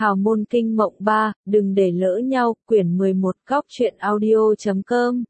Hào môn kinh mộng 3, đừng để lỡ nhau, quyển 11 góc truyện audio.com.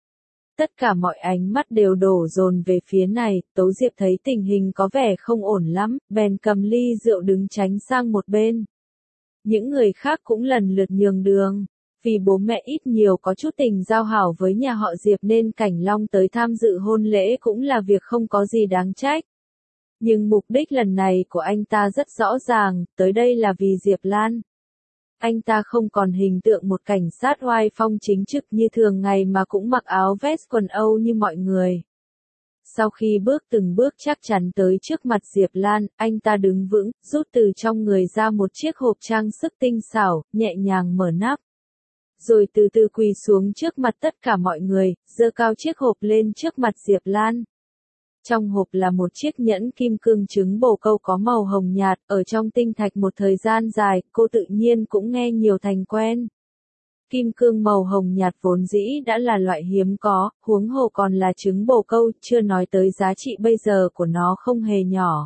Tất cả mọi ánh mắt đều đổ dồn về phía này, Tố Diệp thấy tình hình có vẻ không ổn lắm, bèn cầm ly rượu đứng tránh sang một bên. Những người khác cũng lần lượt nhường đường. Vì bố mẹ ít nhiều có chút tình giao hảo với nhà họ Diệp nên Cảnh Long tới tham dự hôn lễ cũng là việc không có gì đáng trách. Nhưng mục đích lần này của anh ta rất rõ ràng, tới đây là vì Diệp Lan. Anh ta không còn hình tượng một cảnh sát oai phong chính trực như thường ngày mà cũng mặc áo vest quần Âu như mọi người. Sau khi bước từng bước chắc chắn tới trước mặt Diệp Lan, anh ta đứng vững, rút từ trong người ra một chiếc hộp trang sức tinh xảo, nhẹ nhàng mở nắp. Rồi từ từ quỳ xuống trước mặt tất cả mọi người, giơ cao chiếc hộp lên trước mặt Diệp Lan. Trong hộp là một chiếc nhẫn kim cương trứng bồ câu có màu hồng nhạt, ở trong tinh thạch một thời gian dài, cô tự nhiên cũng nghe nhiều thành quen. Kim cương màu hồng nhạt vốn dĩ đã là loại hiếm có, huống hồ còn là trứng bồ câu, chưa nói tới giá trị bây giờ của nó không hề nhỏ.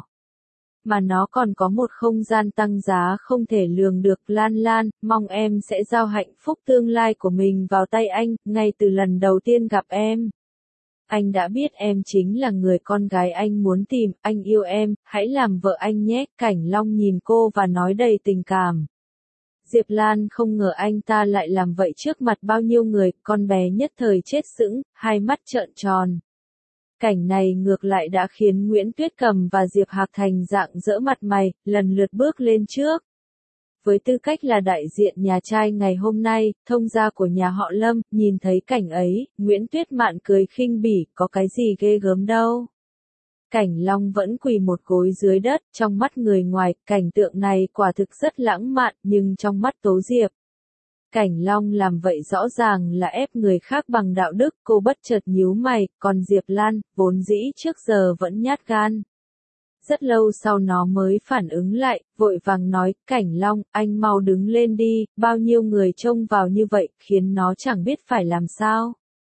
Mà nó còn có một không gian tăng giá không thể lường được. Lan Lan, mong em sẽ giao hạnh phúc tương lai của mình vào tay anh, ngay từ lần đầu tiên gặp em. Anh đã biết em chính là người con gái anh muốn tìm, anh yêu em, hãy làm vợ anh nhé. Cảnh Long nhìn cô và nói đầy tình cảm. Diệp Lan không ngờ anh ta lại làm vậy trước mặt bao nhiêu người, con bé nhất thời chết sững, hai mắt trợn tròn. Cảnh này ngược lại đã khiến Nguyễn Tuyết Cầm và Diệp Hạc Thành rạng rỡ mặt mày, lần lượt bước lên trước. Với tư cách là đại diện nhà trai ngày hôm nay, thông gia của nhà họ Lâm, nhìn thấy cảnh ấy, Nguyễn Tuyết Mạn cười khinh bỉ, có cái gì ghê gớm đâu. Cảnh Long vẫn quỳ một gối dưới đất, trong mắt người ngoài, cảnh tượng này quả thực rất lãng mạn, nhưng trong mắt Tố Diệp. Cảnh Long làm vậy rõ ràng là ép người khác bằng đạo đức, cô bất chợt nhíu mày, còn Diệp Lan, vốn dĩ trước giờ vẫn nhát gan. Rất lâu sau nó mới phản ứng lại, vội vàng nói, Cảnh Long, anh mau đứng lên đi, bao nhiêu người trông vào như vậy, khiến nó chẳng biết phải làm sao.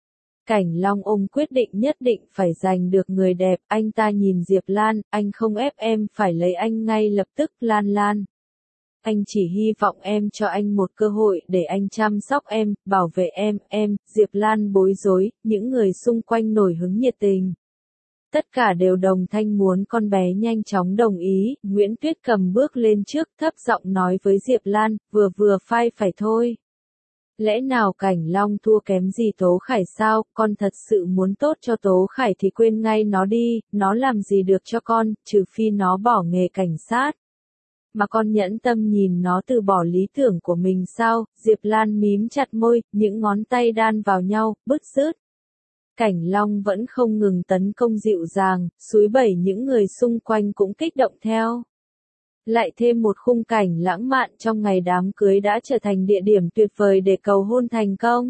Cảnh Long ôm quyết định nhất định phải giành được người đẹp, anh ta nhìn Diệp Lan, anh không ép em phải lấy anh ngay lập tức. Lan Lan. Anh chỉ hy vọng em cho anh một cơ hội để anh chăm sóc em, bảo vệ em, Diệp Lan bối rối, những người xung quanh nổi hứng nhiệt tình. Tất cả đều đồng thanh muốn con bé nhanh chóng đồng ý, Nguyễn Tuyết Cầm bước lên trước thấp giọng nói với Diệp Lan, vừa phải thôi. Lẽ nào Cảnh Long thua kém gì Tố Khải sao, con thật sự muốn tốt cho Tố Khải thì quên ngay nó đi, nó làm gì được cho con, trừ phi nó bỏ nghề cảnh sát. Mà con nhẫn tâm nhìn nó từ bỏ lý tưởng của mình sao, Diệp Lan mím chặt môi, những ngón tay đan vào nhau, bứt rứt. Cảnh Long vẫn không ngừng tấn công dịu dàng, xúi bẩy những người xung quanh cũng kích động theo. Lại thêm một khung cảnh lãng mạn trong ngày đám cưới đã trở thành địa điểm tuyệt vời để cầu hôn thành công.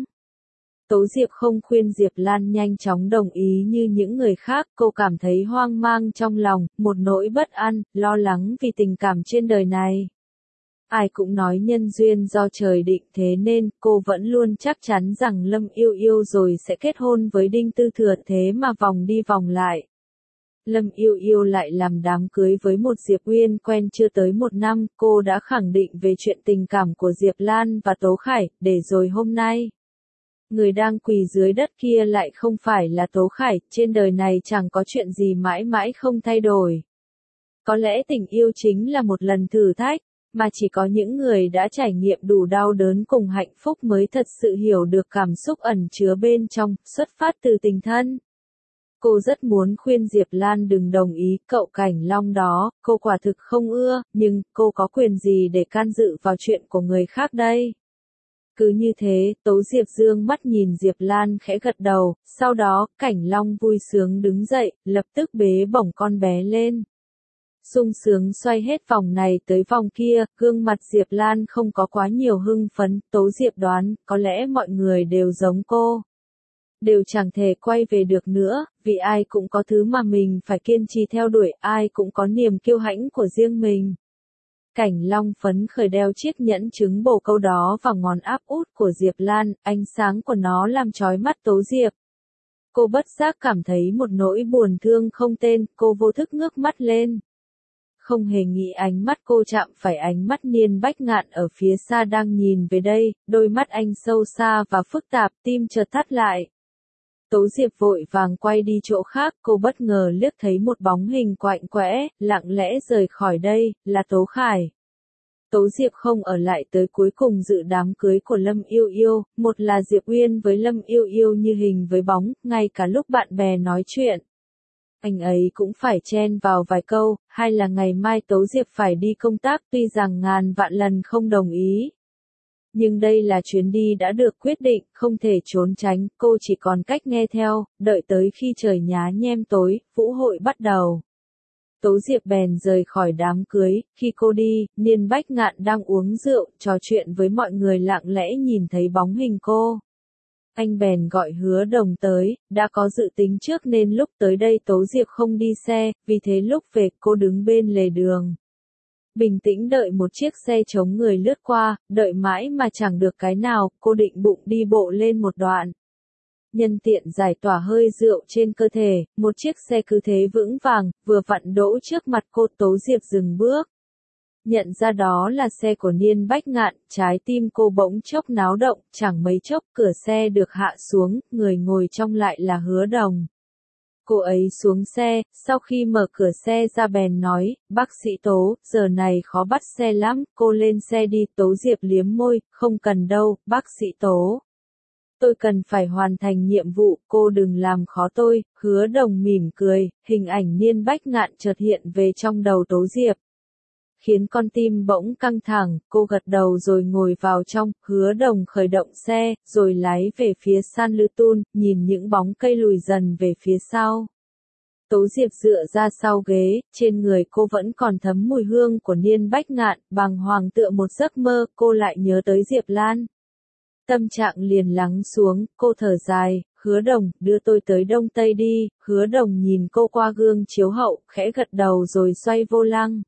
Tố Diệp không khuyên Diệp Lan nhanh chóng đồng ý như những người khác, cô cảm thấy hoang mang trong lòng, một nỗi bất an, lo lắng vì tình cảm trên đời này. Ai cũng nói nhân duyên do trời định thế nên cô vẫn luôn chắc chắn rằng Lâm Yêu Yêu rồi sẽ kết hôn với Đinh Tư Thừa, thế mà vòng đi vòng lại. Lâm Yêu Yêu lại làm đám cưới với một Diệp Uyên quen chưa tới một năm, cô đã khẳng định về chuyện tình cảm của Diệp Lan và Tố Khải, để rồi hôm nay. Người đang quỳ dưới đất kia lại không phải là Tố Khải, trên đời này chẳng có chuyện gì mãi mãi không thay đổi. Có lẽ tình yêu chính là một lần thử thách, mà chỉ có những người đã trải nghiệm đủ đau đớn cùng hạnh phúc mới thật sự hiểu được cảm xúc ẩn chứa bên trong, xuất phát từ tình thân. Cô rất muốn khuyên Diệp Lan đừng đồng ý, cậu Cảnh Long đó, cô quả thực không ưa, nhưng cô có quyền gì để can dự vào chuyện của người khác đây? Cứ như thế, Tố Diệp dương mắt nhìn Diệp Lan khẽ gật đầu, sau đó, Cảnh Long vui sướng đứng dậy, lập tức bế bổng con bé lên. Sung sướng xoay hết vòng này tới vòng kia, gương mặt Diệp Lan không có quá nhiều hưng phấn, Tố Diệp đoán, có lẽ mọi người đều giống cô. Đều chẳng thể quay về được nữa, vì ai cũng có thứ mà mình phải kiên trì theo đuổi, ai cũng có niềm kiêu hãnh của riêng mình. Cảnh Long phấn khởi đeo chiếc nhẫn trứng bồ câu đó vào ngón áp út của Diệp Lan, ánh sáng của nó làm chói mắt Tố Diệp. Cô bất giác cảm thấy một nỗi buồn thương không tên, cô vô thức ngước mắt lên. không hề nghĩ ánh mắt cô chạm phải ánh mắt Niên Bách Ngạn ở phía xa đang nhìn về đây, đôi mắt anh sâu xa và phức tạp, tim chợt thắt lại. Tố Diệp vội vàng quay đi chỗ khác, cô bất ngờ liếc thấy một bóng hình quạnh quẽ, lặng lẽ rời khỏi đây, là Tố Khải. Tố Diệp không ở lại tới cuối cùng dự đám cưới của Lâm Yêu Yêu, một là Diệp Uyên với Lâm Yêu Yêu như hình với bóng, ngay cả lúc bạn bè nói chuyện. Anh ấy cũng phải chen vào vài câu, hay là ngày mai Tố Diệp phải đi công tác tuy rằng ngàn vạn lần không đồng ý. Nhưng đây là chuyến đi đã được quyết định, không thể trốn tránh, cô chỉ còn cách nghe theo, đợi tới khi trời nhá nhem tối, vũ hội bắt đầu. Tố Diệp bèn rời khỏi đám cưới, khi cô đi, Niên Bách Ngạn đang uống rượu, trò chuyện với mọi người lặng lẽ nhìn thấy bóng hình cô. Anh bèn gọi Hứa Đồng tới, đã có dự tính trước nên lúc tới đây Tố Diệp không đi xe, vì thế lúc về cô đứng bên lề đường. Bình tĩnh đợi một chiếc xe chống người lướt qua, đợi mãi mà chẳng được cái nào, cô định bụng đi bộ lên một đoạn. Nhân tiện giải tỏa hơi rượu trên cơ thể, một chiếc xe cứ thế vững vàng, vừa vặn đỗ trước mặt cô. Tố Diệp dừng bước. Nhận ra đó là xe của Niên Bách Ngạn, trái tim cô bỗng chốc náo động, chẳng mấy chốc cửa xe được hạ xuống, người ngồi trong lại là Hứa Đồng. Cô ấy xuống xe, sau khi mở cửa xe ra bèn nói, bác sĩ Tố, giờ này khó bắt xe lắm, cô lên xe đi. Tố Diệp liếm môi, không cần đâu, bác sĩ Tố. Tôi cần phải hoàn thành nhiệm vụ, cô đừng làm khó tôi. Hứa Đồng mỉm cười, hình ảnh Niên Bách Ngạn chợt hiện về trong đầu Tố Diệp. Khiến con tim bỗng căng thẳng, cô gật đầu rồi ngồi vào trong. Hứa Đồng khởi động xe, rồi lái về phía San Lư Tun, nhìn những bóng cây lùi dần về phía sau. Tố Diệp dựa ra sau ghế, trên người cô vẫn còn thấm mùi hương của Niên Bách Ngạn, bàng hoàng tựa một giấc mơ, cô lại nhớ tới Diệp Lan. Tâm trạng liền lắng xuống, cô thở dài, Hứa Đồng, đưa tôi tới Đông Tây đi. Hứa Đồng nhìn cô qua gương chiếu hậu, khẽ gật đầu rồi xoay vô lăng.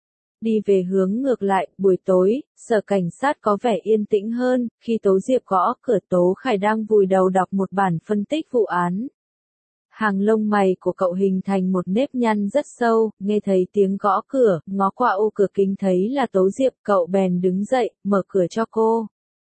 Đi về hướng ngược lại, buổi tối, sở cảnh sát có vẻ yên tĩnh hơn, khi Tố Diệp gõ cửa Tố Khải đang vùi đầu đọc một bản phân tích vụ án. Hàng lông mày của cậu hình thành một nếp nhăn rất sâu, nghe thấy tiếng gõ cửa, ngó qua ô cửa kính thấy là Tố Diệp, cậu bèn đứng dậy, mở cửa cho cô.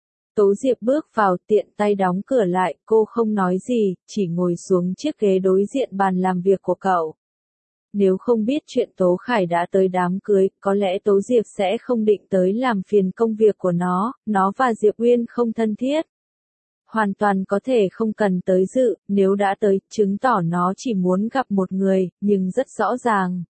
Tố Diệp bước vào, tiện tay đóng cửa lại, cô không nói gì, chỉ ngồi xuống chiếc ghế đối diện bàn làm việc của cậu. Nếu không biết chuyện Tố Khải đã tới đám cưới, có lẽ Tố Diệp sẽ không định tới làm phiền công việc của nó và Diệp Uyên không thân thiết. Hoàn toàn có thể không cần tới dự, nếu đã tới, chứng tỏ nó chỉ muốn gặp một người, nhưng rất rõ ràng.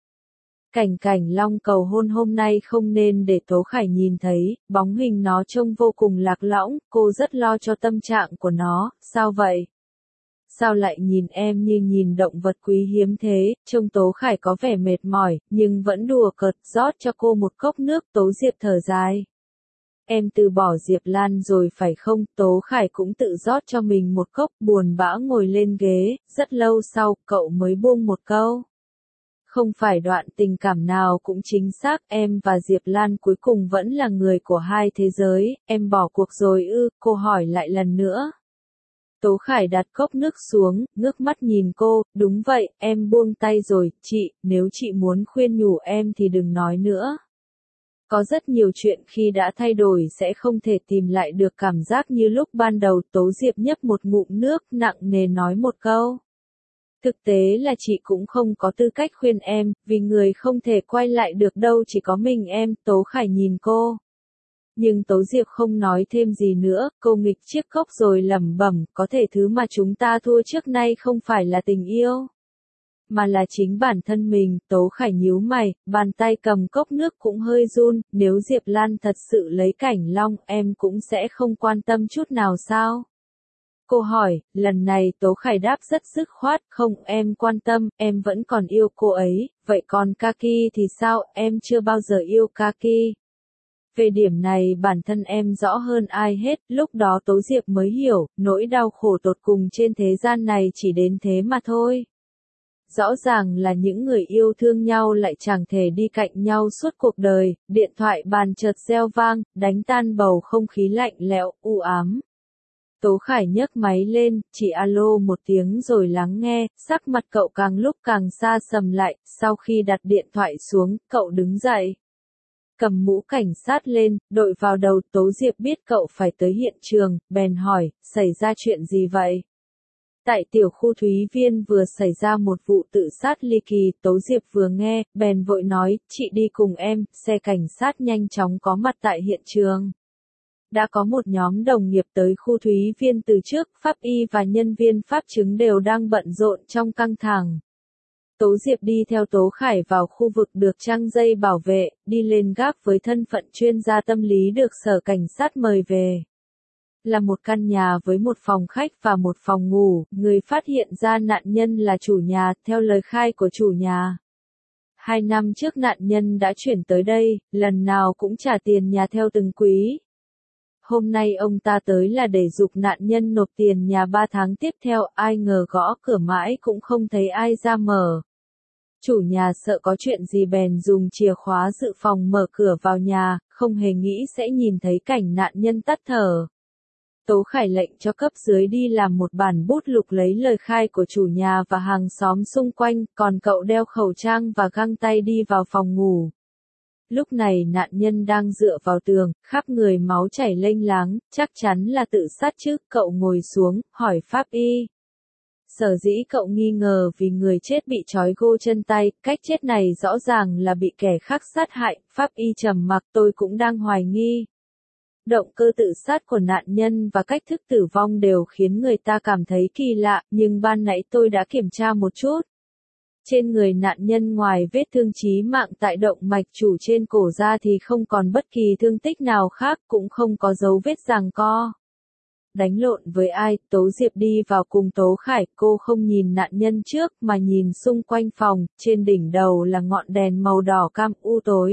Cảnh long cầu hôn hôm nay không nên để Tố Khải nhìn thấy, bóng hình nó trông vô cùng lạc lõng, cô rất lo cho tâm trạng của nó. Sao vậy? Sao lại nhìn em như nhìn động vật quý hiếm thế? Trông Tố Khải có vẻ mệt mỏi, nhưng vẫn đùa cợt, rót cho cô một cốc nước. Tố Diệp thở dài. Em từ bỏ Diệp Lan rồi phải không? Tố Khải cũng tự rót cho mình một cốc, buồn bã ngồi lên ghế, rất lâu sau, cậu mới buông một câu. Không phải đoạn tình cảm nào cũng chính xác, em và Diệp Lan cuối cùng vẫn là người của hai thế giới, em bỏ cuộc rồi ư? Cô hỏi lại lần nữa. Tố Khải đặt cốc nước xuống, ngước mắt nhìn cô, đúng vậy, em buông tay rồi, chị, nếu chị muốn khuyên nhủ em thì đừng nói nữa. Có rất nhiều chuyện khi đã thay đổi sẽ không thể tìm lại được cảm giác như lúc ban đầu. Tố Diệp nhấp một ngụm nước, nặng nề nói một câu. Thực tế là chị cũng không có tư cách khuyên em, vì người không thể quay lại được đâu chỉ có mình em. Tố Khải nhìn cô. Nhưng Tố Diệp không nói thêm gì nữa, cô nghịch chiếc cốc rồi lẩm bẩm, có thể thứ mà chúng ta thua trước nay không phải là tình yêu, mà là chính bản thân mình. Tố Khải nhíu mày, bàn tay cầm cốc nước cũng hơi run, nếu Diệp Lan thật sự lấy Cảnh Long, em cũng sẽ không quan tâm chút nào sao? Cô hỏi, lần này Tố Khải đáp rất dứt khoát, không, em quan tâm, em vẫn còn yêu cô ấy, vậy còn Kaki thì sao, em chưa bao giờ yêu Kaki. Về điểm này bản thân em rõ hơn ai hết, lúc đó Tố Diệp mới hiểu, nỗi đau khổ tột cùng trên thế gian này chỉ đến thế mà thôi. Rõ ràng là những người yêu thương nhau lại chẳng thể đi cạnh nhau suốt cuộc đời. Điện thoại bàn chợt reo vang, đánh tan bầu không khí lạnh lẽo, u ám. Tố Khải nhấc máy lên, chỉ alo một tiếng rồi lắng nghe, sắc mặt cậu càng lúc càng xa sầm lại, sau khi đặt điện thoại xuống, cậu đứng dậy. Cầm mũ cảnh sát lên, đội vào đầu. Tố Diệp biết cậu phải tới hiện trường, bèn hỏi, xảy ra chuyện gì vậy? Tại tiểu khu Thúy Viên vừa xảy ra một vụ tự sát ly kỳ. Tố Diệp vừa nghe, bèn vội nói, chị đi cùng em. Xe cảnh sát nhanh chóng có mặt tại hiện trường. Đã có một nhóm đồng nghiệp tới khu Thúy Viên từ trước, pháp y và nhân viên pháp chứng đều đang bận rộn trong căng thẳng. Tố Diệp đi theo Tố Khải vào khu vực được trang dây bảo vệ, đi lên gác với thân phận chuyên gia tâm lý được sở cảnh sát mời về. Là một căn nhà với một phòng khách và một phòng ngủ, người phát hiện ra nạn nhân là chủ nhà, theo lời khai của chủ nhà. 2 năm trước nạn nhân đã chuyển tới đây, lần nào cũng trả tiền nhà theo từng quý. Hôm nay ông ta tới là để giục nạn nhân nộp tiền nhà 3 tháng tiếp theo, ai ngờ gõ cửa mãi cũng không thấy ai ra mở. Chủ nhà sợ có chuyện gì bèn dùng chìa khóa dự phòng mở cửa vào nhà, không hề nghĩ sẽ nhìn thấy cảnh nạn nhân tắt thở. Tố Khải lệnh cho cấp dưới đi làm một bản bút lục lấy lời khai của chủ nhà và hàng xóm xung quanh, còn cậu đeo khẩu trang và găng tay đi vào phòng ngủ. Lúc này nạn nhân đang dựa vào tường, khắp người máu chảy lênh láng, chắc chắn là tự sát chứ. Cậu ngồi xuống, hỏi pháp y. Sở dĩ cậu nghi ngờ vì người chết bị trói gô chân tay, cách chết này rõ ràng là bị kẻ khác sát hại. Pháp y trầm mặc, tôi cũng đang hoài nghi. Động cơ tự sát của nạn nhân và cách thức tử vong đều khiến người ta cảm thấy kỳ lạ, nhưng ban nãy tôi đã kiểm tra một chút. Trên người nạn nhân ngoài vết thương chí mạng tại động mạch chủ trên cổ ra thì không còn bất kỳ thương tích nào khác, cũng không có dấu vết giằng co. Đánh lộn với ai? Tố Diệp đi vào cùng Tố Khải, cô không nhìn nạn nhân trước mà nhìn xung quanh phòng, trên đỉnh đầu là ngọn đèn màu đỏ cam u tối.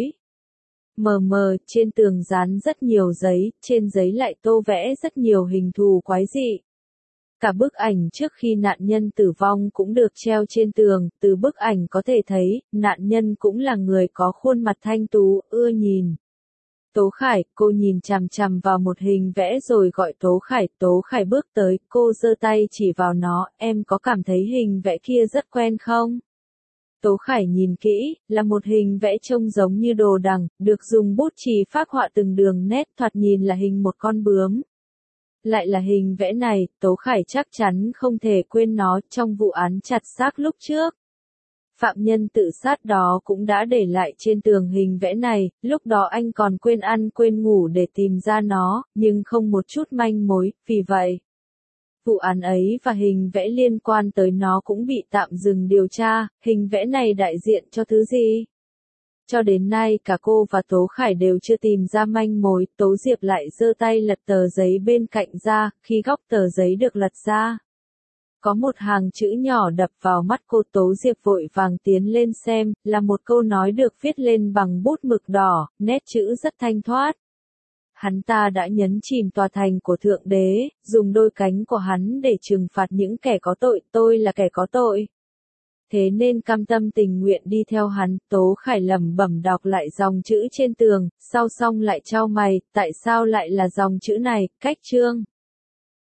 Mờ mờ, trên tường dán rất nhiều giấy, trên giấy lại tô vẽ rất nhiều hình thù quái dị. Cả bức ảnh trước khi nạn nhân tử vong cũng được treo trên tường, từ bức ảnh có thể thấy, nạn nhân cũng là người có khuôn mặt thanh tú, ưa nhìn. Tố Khải, cô nhìn chằm chằm vào một hình vẽ rồi gọi Tố Khải. Tố Khải bước tới, cô giơ tay chỉ vào nó, em có cảm thấy hình vẽ kia rất quen không? Tố Khải nhìn kỹ, là một hình vẽ trông giống như đồ đằng, được dùng bút chì phác họa từng đường nét, thoạt nhìn là hình một con bướm. Lại là hình vẽ này, Tố Khải chắc chắn không thể quên nó trong vụ án chặt xác lúc trước. Phạm nhân tự sát đó cũng đã để lại trên tường hình vẽ này, lúc đó anh còn quên ăn quên ngủ để tìm ra nó, nhưng không một chút manh mối, vì vậy, vụ án ấy và hình vẽ liên quan tới nó cũng bị tạm dừng điều tra. Hình vẽ này đại diện cho thứ gì? Cho đến nay cả cô và Tố Khải đều chưa tìm ra manh mối. Tố Diệp lại giơ tay lật tờ giấy bên cạnh ra, khi góc tờ giấy được lật ra, có một hàng chữ nhỏ đập vào mắt cô. Tố Diệp vội vàng tiến lên xem, là một câu nói được viết lên bằng bút mực đỏ, nét chữ rất thanh thoát. Hắn ta đã nhấn chìm tòa thành của Thượng Đế, dùng đôi cánh của hắn để trừng phạt những kẻ có tội, tôi là kẻ có tội. Thế nên cam tâm tình nguyện đi theo hắn. Tố Khải lẩm bẩm đọc lại dòng chữ trên tường, sau xong lại chau mày, tại sao lại là dòng chữ này? Cách chương